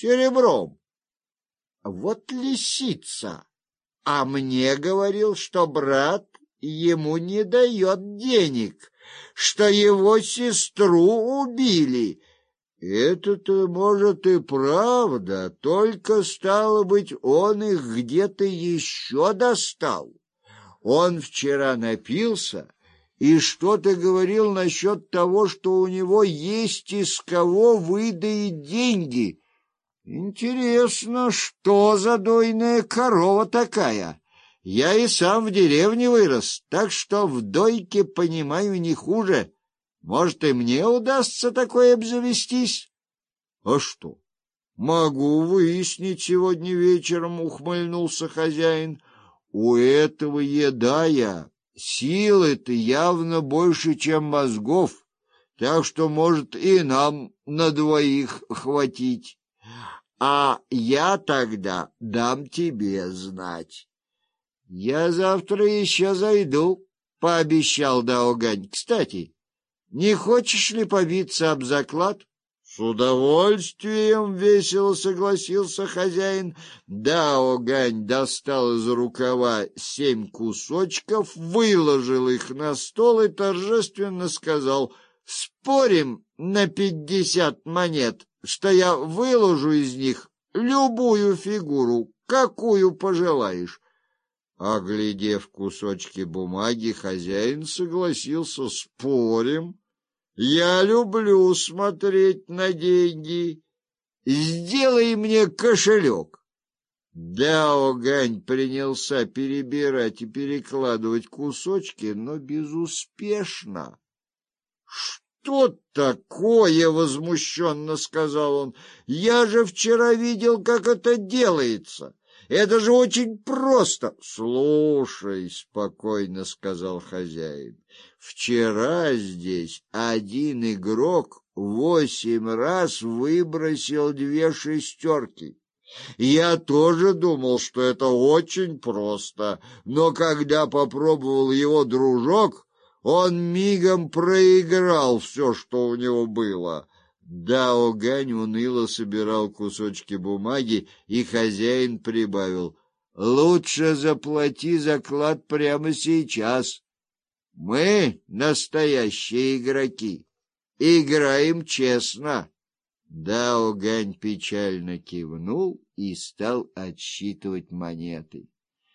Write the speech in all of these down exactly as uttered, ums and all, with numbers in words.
серебром. Вот лисица. А мне говорил, что брат ему не дает денег, что его сестру убили. Это-то, может, и правда, только, стало быть, он их где-то еще достал. Он вчера напился и что-то говорил насчет того, что у него есть из кого выдаить деньги. Интересно, что за дойная корова такая? Я и сам в деревне вырос, так что в дойке понимаю не хуже. Может, и мне удастся такое обзавестись? А что? Могу выяснить сегодня вечером, ухмыльнулся хозяин. У этого едая силы-то явно больше, чем мозгов, так что, может, и нам на двоих хватить. А я тогда дам тебе знать. Я завтра еще зайду, пообещал Даогань. Кстати, не хочешь ли побиться об заклад? С удовольствием, весело согласился хозяин. Даогань достал из рукава семь кусочков, выложил их на стол и торжественно сказал: спорим на пятьдесят монет, что я выложу из них любую фигуру, какую пожелаешь. Оглядев кусочки бумаги, хозяин согласился: спорим. Я люблю смотреть на деньги. Сделай мне кошелек. Даогань принялся перебирать и перекладывать кусочки, но безуспешно. Что такое? — возмущенно сказал он. — Я же вчера видел, как это делается. Это же очень просто. — Слушай, — спокойно сказал хозяин, — вчера здесь один игрок восемь раз выбросил две шестерки. Я тоже думал, что это очень просто, но когда попробовал его дружок, он мигом проиграл все, что у него было. Даогань уныло собирал кусочки бумаги, и хозяин прибавил: лучше заплати заклад прямо сейчас. Мы настоящие игроки, играем честно. Даогань печально кивнул и стал отсчитывать монеты.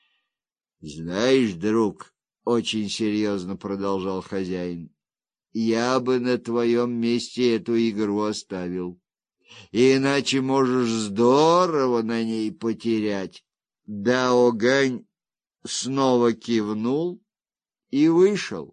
Знаешь, друг, — очень серьезно продолжал хозяин, — я бы на твоем месте эту игру оставил. Иначе можешь здорово на ней потерять. Даогань снова кивнул и вышел.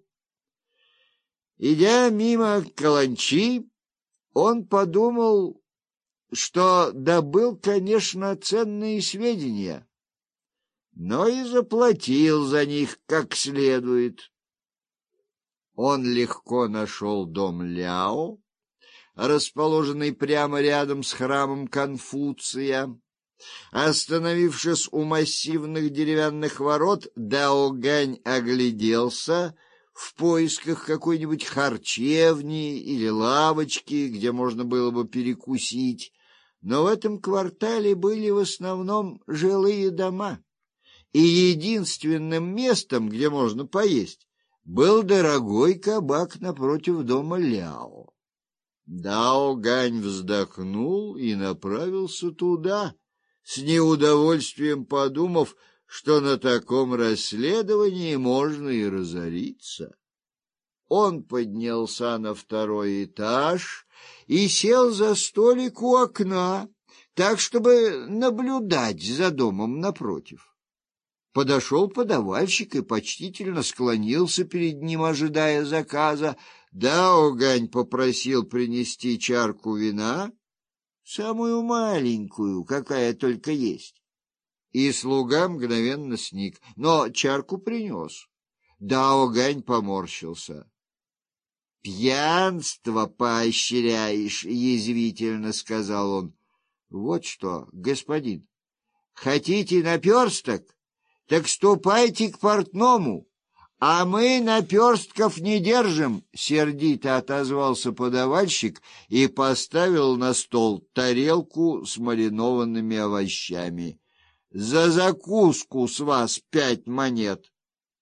Идя мимо каланчи, он подумал, что добыл, конечно, ценные сведения, но и заплатил за них как следует. Он легко нашел дом Ляо, расположенный прямо рядом с храмом Конфуция. Остановившись у массивных деревянных ворот, Даогань огляделся в поисках какой-нибудь харчевни или лавочки, где можно было бы перекусить, но в этом квартале были в основном жилые дома, и единственным местом, где можно поесть, был дорогой кабак напротив дома Ляо. Даогань вздохнул и направился туда, с неудовольствием подумав, что на таком расследовании можно и разориться. Он поднялся на второй этаж и сел за столик у окна, так, чтобы наблюдать за домом напротив. Подошел подавальщик и почтительно склонился перед ним, ожидая заказа. Даогань попросил принести чарку вина, самую маленькую, какая только есть. И слуга мгновенно сник, но чарку принес. Даогань поморщился. — Пьянство поощряешь, — язвительно сказал он. — Вот что, господин, хотите наперсток? Так ступайте к портному, А мы наперстков не держим, — сердито отозвался подавальщик и поставил на стол тарелку с маринованными овощами. За закуску с вас пять монет.